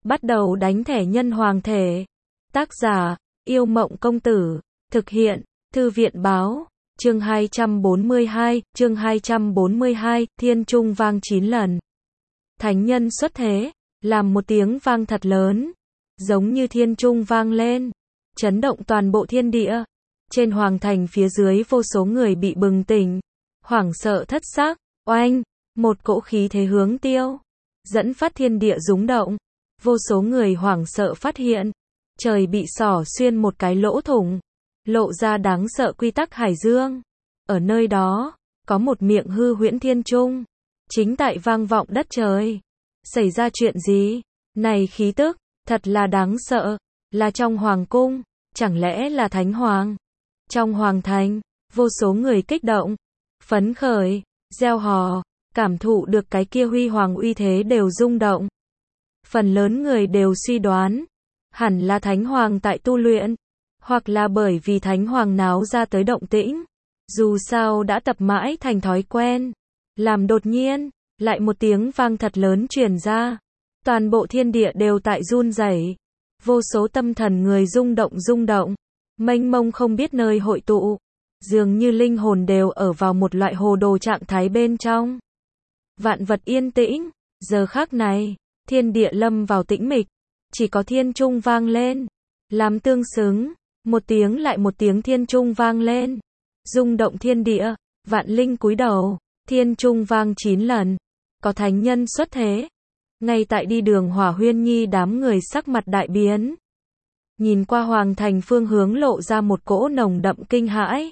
Bắt đầu đánh thẻ nhân hoàng thể. Tác giả, Yêu Mộng Công Tử. Thực hiện, Thư viện Báo. Chương 242, Thiên Trung vang 9 lần. Thánh nhân xuất thế, làm một tiếng vang thật lớn, giống như thiên trung vang lên, chấn động toàn bộ thiên địa. Trên hoàng thành phía dưới vô số người bị bừng tỉnh, hoảng sợ thất xác, oanh, một cỗ khí thế hướng tiêu, dẫn phát thiên địa rúng động. Vô số người hoảng sợ phát hiện, trời bị xỏ xuyên một cái lỗ thủng, lộ ra đáng sợ quy tắc hải dương. Ở nơi đó, có một miệng hư huyễn thiên trung, chính tại vang vọng đất trời. Xảy ra chuyện gì? Này khí tức, thật là đáng sợ, là trong hoàng cung, chẳng lẽ là thánh hoàng? Trong hoàng thành, vô số người kích động, phấn khởi, reo hò, cảm thụ được cái kia huy hoàng uy thế đều rung động. Phần lớn người đều suy đoán, hẳn là thánh hoàng tại tu luyện, hoặc là bởi vì thánh hoàng náo ra tới động tĩnh. Dù sao đã tập mãi thành thói quen, làm đột nhiên, lại một tiếng vang thật lớn truyền ra. Toàn bộ thiên địa đều tại run rẩy, vô số tâm thần người rung động, mênh mông không biết nơi hội tụ, dường như linh hồn đều ở vào một loại hồ đồ trạng thái bên trong. Vạn vật yên tĩnh, giờ khắc này, thiên địa lâm vào tĩnh mịch, chỉ có thiên trung vang lên, làm tương xứng, một tiếng lại một tiếng thiên trung vang lên, rung động thiên địa, vạn linh cúi đầu, thiên trung vang 9 lần, có thánh nhân xuất thế. Ngay tại đi đường Hỏa Huyên Nhi đám người sắc mặt đại biến, nhìn qua hoàng thành phương hướng lộ ra một cỗ nồng đậm kinh hãi.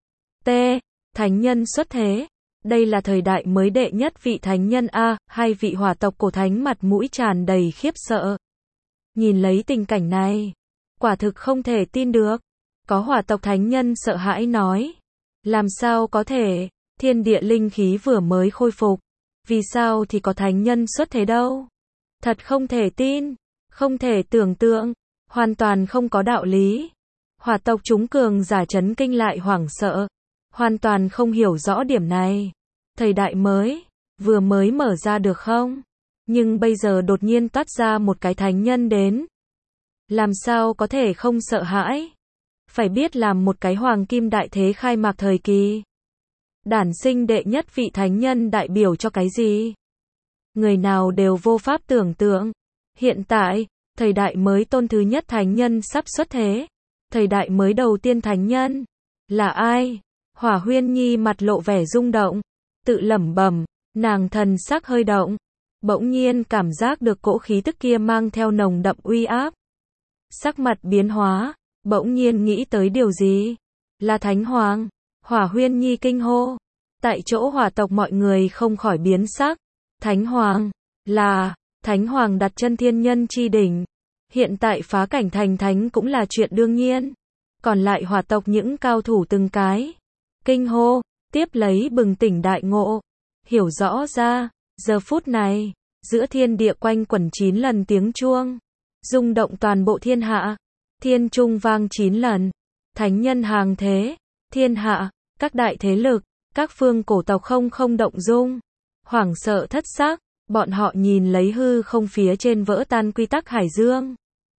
Thánh nhân xuất thế, đây là thời đại mới đệ nhất vị thánh nhân a, hai vị hỏa tộc cổ thánh mặt mũi tràn đầy khiếp sợ. Nhìn lấy tình cảnh này, quả thực không thể tin được. Có hỏa tộc thánh nhân sợ hãi nói, làm sao có thể, thiên địa linh khí vừa mới khôi phục, vì sao thì có thánh nhân xuất thế đâu? Thật không thể tin, không thể tưởng tượng, hoàn toàn không có đạo lý. Hỏa tộc chúng cường giả chấn kinh lại hoảng sợ, hoàn toàn không hiểu rõ điểm này. Thời đại mới, vừa mới mở ra được không? Nhưng bây giờ đột nhiên toát ra một cái thánh nhân đến. Làm sao có thể không sợ hãi? Phải biết làm một cái hoàng kim đại thế khai mạc thời kỳ, đản sinh đệ nhất vị thánh nhân đại biểu cho cái gì? Người nào đều vô pháp tưởng tượng. Hiện tại, thời đại mới tôn thứ nhất thánh nhân sắp xuất thế. Thời đại mới đầu tiên thánh nhân là ai? Hỏa Huyên Nhi mặt lộ vẻ rung động, tự lẩm bẩm, nàng thần sắc hơi động, bỗng nhiên cảm giác được cỗ khí tức kia mang theo nồng đậm uy áp. Sắc mặt biến hóa, bỗng nhiên nghĩ tới điều gì? Là thánh hoàng. Hỏa Huyên Nhi kinh hô. Tại chỗ hỏa tộc mọi người không khỏi biến sắc. Thánh hoàng, là, thánh hoàng đặt chân thiên nhân chi đỉnh. Hiện tại phá cảnh thành thánh cũng là chuyện đương nhiên. Còn lại hỏa tộc những cao thủ từng cái kinh hô, tiếp lấy bừng tỉnh đại ngộ. Hiểu rõ ra, giờ phút này, giữa thiên địa quanh quẩn 9 lần tiếng chuông, rung động toàn bộ thiên hạ. Thiên trung vang 9 lần, thánh nhân hàng thế, thiên hạ, các đại thế lực, các phương cổ tộc không động dung, hoảng sợ thất xác, bọn họ nhìn lấy hư không phía trên vỡ tan quy tắc hải dương.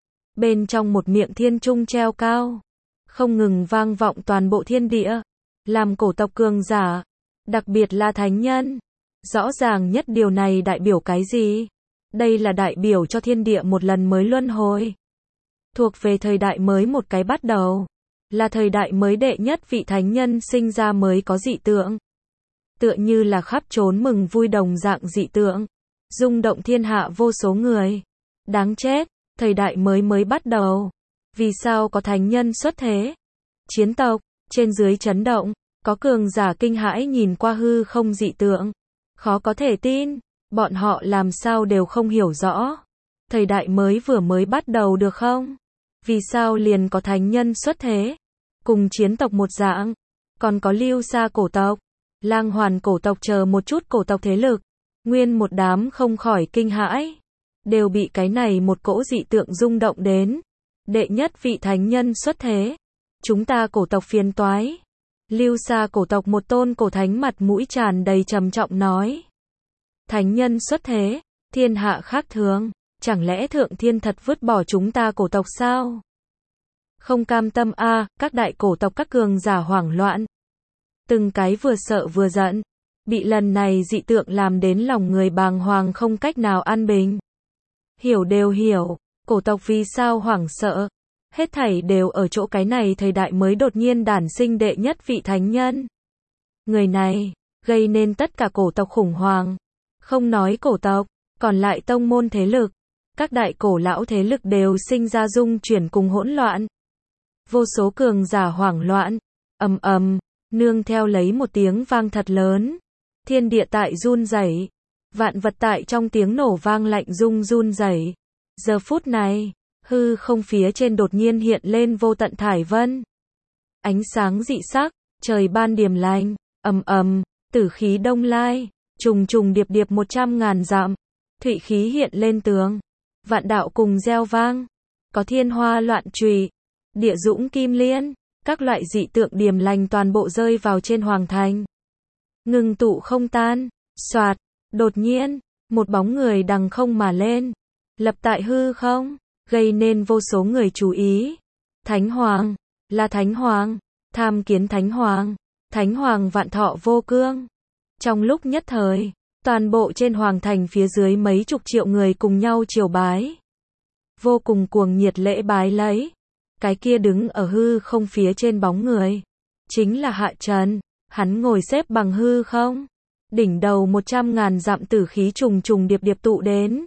Bên trong một miệng thiên trung treo cao, không ngừng vang vọng toàn bộ thiên địa, làm cổ tộc cường giả, đặc biệt là thánh nhân. Rõ ràng nhất điều này đại biểu cái gì? Đây là đại biểu cho thiên địa một lần mới luân hồi. Thuộc về thời đại mới một cái bắt đầu. Là thời đại mới đệ nhất vị thánh nhân sinh ra mới có dị tượng. Tựa như là khắp trốn mừng vui đồng dạng dị tượng. Rung động thiên hạ vô số người. Đáng chết, thời đại mới bắt đầu. Vì sao có thánh nhân xuất thế? Chiến tộc, trên dưới chấn động, có cường giả kinh hãi nhìn qua hư không dị tượng. Khó có thể tin, bọn họ làm sao đều không hiểu rõ. Thời đại mới vừa mới bắt đầu được không? Vì sao liền có thánh nhân xuất thế? Cùng chiến tộc một dạng, còn có Lưu Sa cổ tộc, Lang Hoàn cổ tộc chờ một chút cổ tộc thế lực, nguyên một đám không khỏi kinh hãi, đều bị cái này một cỗ dị tượng rung động đến. Đệ nhất vị thánh nhân xuất thế, chúng ta cổ tộc phiền toái. Lưu Sa cổ tộc một tôn cổ thánh mặt mũi tràn đầy trầm trọng nói. Thánh nhân xuất thế, thiên hạ khác thường, Chẳng lẽ Thượng Thiên thật vứt bỏ chúng ta cổ tộc sao? Không cam tâm a, các đại cổ tộc các cường giả hoảng loạn. Từng cái vừa sợ vừa giận. Bị lần này dị tượng làm đến lòng người bàng hoàng không cách nào an bình. Hiểu đều hiểu, cổ tộc vì sao hoảng sợ. Hết thảy đều ở chỗ cái này thời đại mới đột nhiên đản sinh đệ nhất vị thánh nhân. Người này, gây nên tất cả cổ tộc khủng hoảng. Không nói cổ tộc, còn lại tông môn thế lực. Các đại cổ lão thế lực đều sinh ra dung chuyển cùng hỗn loạn. Vô số cường giả hoảng loạn, ầm ầm, nương theo lấy một tiếng vang thật lớn. Thiên địa tại run rẩy, vạn vật tại trong tiếng nổ vang lạnh run rẩy. Giờ phút này, hư không phía trên đột nhiên hiện lên vô tận thải vân. Ánh sáng dị sắc, trời ban điềm lành, ầm ầm, tử khí đông lai, trùng trùng điệp điệp 100.000 dặm, thụy khí hiện lên tường, vạn đạo cùng reo vang, có thiên hoa loạn trùy, địa dũng kim liên, các loại dị tượng điềm lành toàn bộ rơi vào trên hoàng thành. Ngừng tụ không tan, soạt, đột nhiên, một bóng người đằng không mà lên, lập tại hư không, gây nên vô số người chú ý. Thánh Hoàng, là Thánh Hoàng, tham kiến Thánh Hoàng vạn thọ vô cương. Trong lúc nhất thời, toàn bộ trên hoàng thành phía dưới mấy chục triệu người cùng nhau triều bái. Vô cùng cuồng nhiệt lễ bái lấy. Cái kia đứng ở hư không phía trên bóng người. Chính là Hạ Trần, hắn ngồi xếp bằng hư không. Đỉnh đầu 100.000 dặm tử khí trùng trùng điệp điệp tụ đến.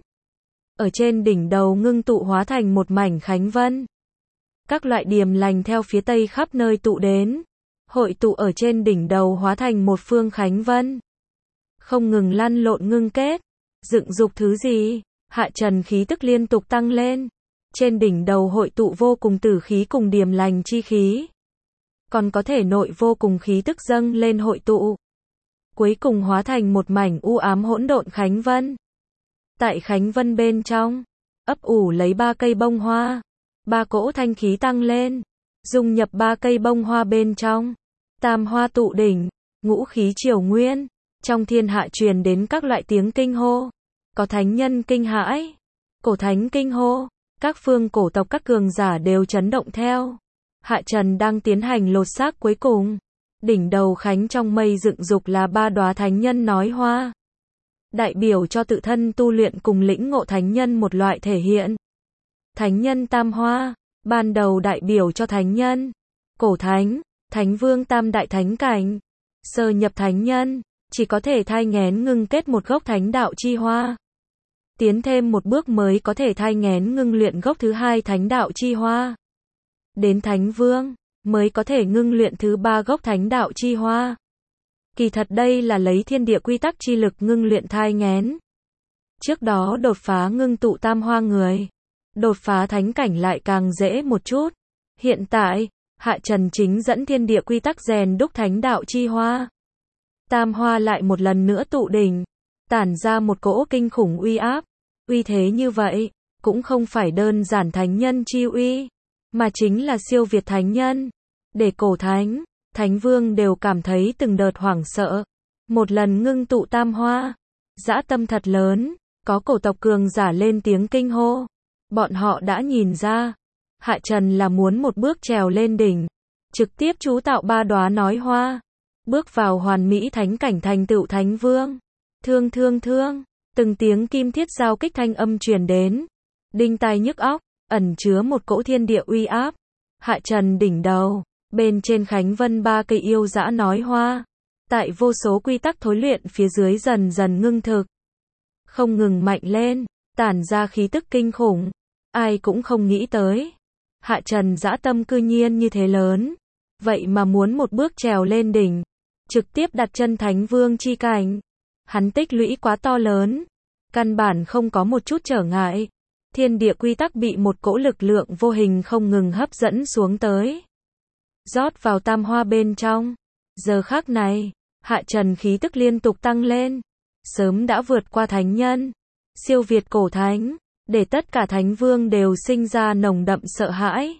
Ở trên đỉnh đầu ngưng tụ hóa thành một mảnh khánh vân. Các loại điềm lành theo phía tây khắp nơi tụ đến. Hội tụ ở trên đỉnh đầu hóa thành một phương khánh vân. Không ngừng lăn lộn ngưng kết. Dựng dục thứ gì? Hạ Trần khí tức liên tục tăng lên. Trên đỉnh đầu hội tụ vô cùng tử khí cùng điềm lành chi khí. Còn có thể nội vô cùng khí tức dâng lên hội tụ. Cuối cùng hóa thành một mảnh u ám hỗn độn khánh vân. Tại khánh vân bên trong, ấp ủ lấy 3 cây bông hoa. 3 cỗ thanh khí tăng lên. Dung nhập 3 cây bông hoa bên trong. Tam hoa tụ đỉnh, ngũ khí triều nguyên. Trong thiên hạ truyền đến các loại tiếng kinh hô. Có thánh nhân kinh hãi. Cổ thánh kinh hô. Các phương cổ tộc các cường giả đều chấn động theo. Hạ Trần đang tiến hành lột xác cuối cùng. Đỉnh đầu khánh trong mây dựng dục là 3 đóa thánh nhân nói hoa. Đại biểu cho tự thân tu luyện cùng lĩnh ngộ thánh nhân một loại thể hiện. Thánh nhân tam hoa, ban đầu đại biểu cho thánh nhân. Cổ thánh, thánh vương tam đại thánh cảnh. Sơ nhập thánh nhân, chỉ có thể thai nghén ngưng kết một gốc thánh đạo chi hoa. Tiến thêm một bước mới có thể thai nghén ngưng luyện gốc thứ 2 thánh đạo chi hoa. Đến thánh vương, mới có thể ngưng luyện thứ 3 gốc thánh đạo chi hoa. Kỳ thật đây là lấy thiên địa quy tắc chi lực ngưng luyện thai nghén. Trước đó đột phá ngưng tụ tam hoa người. Đột phá thánh cảnh lại càng dễ một chút. Hiện tại, Hạ Trần chính dẫn thiên địa quy tắc rèn đúc thánh đạo chi hoa. Tam hoa lại một lần nữa tụ đỉnh. Tản ra một cỗ kinh khủng uy áp. Uy thế như vậy, cũng không phải đơn giản thánh nhân chi uy, mà chính là siêu việt thánh nhân. Để cổ thánh, thánh vương đều cảm thấy từng đợt hoảng sợ. Một lần ngưng tụ tam hoa, dã tâm thật lớn, có cổ tộc cường giả lên tiếng kinh hô. Bọn họ đã nhìn ra, Hạ Trần là muốn một bước trèo lên đỉnh, trực tiếp chú tạo 3 đóa nói hoa, bước vào hoàn mỹ thánh cảnh thành tựu thánh vương. Thương thương thương, từng tiếng kim thiết giao kích thanh âm truyền đến, đinh tai nhức óc, ẩn chứa một cỗ thiên địa uy áp. Hạ Trần đỉnh đầu, bên trên khánh vân 3 cây yêu dã nói hoa, tại vô số quy tắc thối luyện phía dưới dần dần ngưng thực, không ngừng mạnh lên, tản ra khí tức kinh khủng. Ai cũng không nghĩ tới, Hạ Trần dã tâm cư nhiên như thế lớn, vậy mà muốn một bước trèo lên đỉnh, trực tiếp đặt chân thánh vương chi cảnh. Hắn tích lũy quá to lớn, căn bản không có một chút trở ngại. Thiên địa quy tắc bị một cỗ lực lượng vô hình không ngừng hấp dẫn xuống tới, rót vào tam hoa bên trong. Giờ khắc này, Hạ Trần khí tức liên tục tăng lên, sớm đã vượt qua thánh nhân, siêu việt cổ thánh, để tất cả thánh vương đều sinh ra nồng đậm sợ hãi.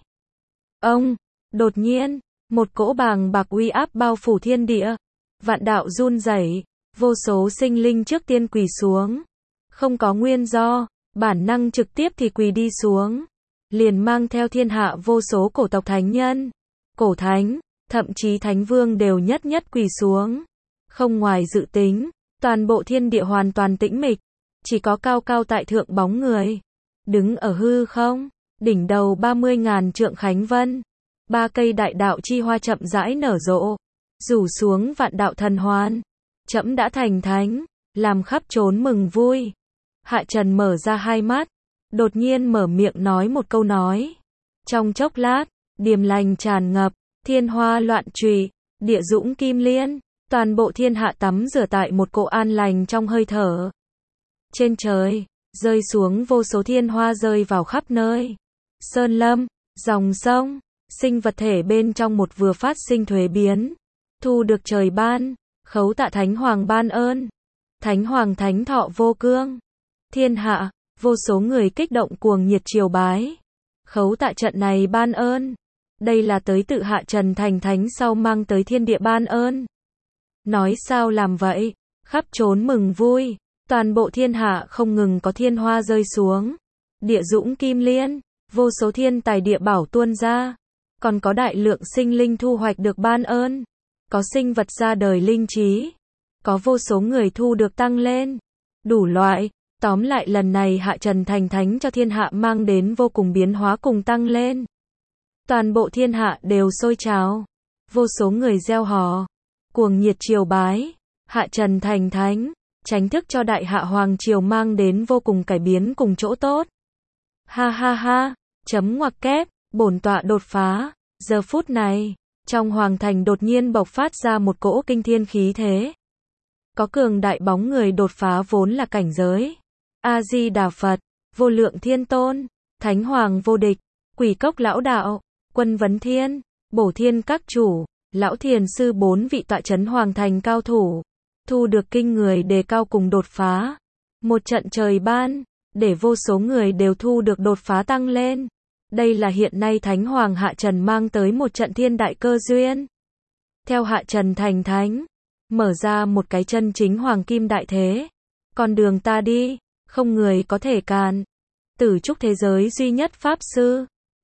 Đột nhiên, một cỗ bàng bạc uy áp bao phủ thiên địa, vạn đạo run rẩy, vô số sinh linh trước tiên quỳ xuống, không có nguyên do, bản năng trực tiếp thì quỳ đi xuống, liền mang theo thiên hạ vô số cổ tộc thánh nhân, cổ thánh, thậm chí thánh vương đều nhất nhất quỳ xuống. Không ngoài dự tính, toàn bộ thiên địa hoàn toàn tĩnh mịch, chỉ có cao cao tại thượng bóng người, đứng ở hư không, đỉnh đầu 30.000 trượng khánh vân, 3 cây đại đạo chi hoa chậm rãi nở rộ, rủ xuống vạn đạo thần hoan. Trẫm đã thành thánh, làm khắp trốn mừng vui. Hạ Trần mở ra hai mắt, đột nhiên mở miệng nói một câu nói. Trong chốc lát, điềm lành tràn ngập, thiên hoa loạn trụy, địa dũng kim liên, toàn bộ thiên hạ tắm rửa tại một cỗ an lành trong hơi thở. Trên trời, rơi xuống vô số thiên hoa rơi vào khắp nơi. Sơn lâm, dòng sông, sinh vật thể bên trong một vừa phát sinh thuế biến, thu được trời ban, khấu tạ Thánh Hoàng ban ơn. Thánh Hoàng thánh thọ vô cương. Thiên hạ, vô số người kích động cuồng nhiệt triều bái. Khấu tạ trận này ban ơn. Đây là tới tự Hạ Trần thành thánh sau mang tới thiên địa ban ơn. Nói sao làm vậy, khắp trốn mừng vui, toàn bộ thiên hạ không ngừng có thiên hoa rơi xuống. Địa dũng kim liên, vô số thiên tài địa bảo tuôn ra. Còn có đại lượng sinh linh thu hoạch được ban ơn. Có sinh vật ra đời linh trí. Có vô số người thu được tăng lên. Đủ loại, tóm lại lần này Hạ Trần thành thánh cho thiên hạ mang đến vô cùng biến hóa cùng tăng lên. Toàn bộ thiên hạ đều sôi trào. Vô số người reo hò, cuồng nhiệt triều bái. Hạ Trần thành thánh, chính thức cho đại hạ hoàng triều mang đến vô cùng cải biến cùng chỗ tốt. Ha ha ha, chấm ngoặc kép, bổn tọa đột phá. Giờ phút này, trong hoàng thành đột nhiên bộc phát ra một cỗ kinh thiên khí thế. Có cường đại bóng người đột phá vốn là cảnh giới. A-di-đà Phật, vô lượng thiên tôn, Thánh Hoàng vô địch, Quỷ Cốc lão đạo, Quân Vấn Thiên, Bổ Thiên các chủ, Lão Thiền sư 4 vị tọa chấn hoàng thành cao thủ, thu được kinh người đề cao cùng đột phá. Một trận trời ban, để vô số người đều thu được đột phá tăng lên. Đây là hiện nay Thánh Hoàng Hạ Trần mang tới một trận thiên đại cơ duyên. Theo Hạ Trần thành thánh, mở ra một cái chân chính hoàng kim đại thế. Con đường ta đi, không người có thể cản. Tử trúc thế giới duy nhất pháp sư,